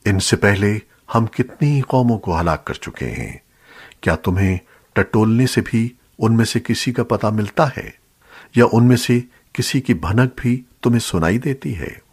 इनसे पहले हम कितनी कौमों को हलाक कर चुके हैं। क्या तुम्हें टटोलने से भी उनमें से किसी का पता मिलता है, या उनमें से किसी की भनक भी तुम्हें सुनाई देती है?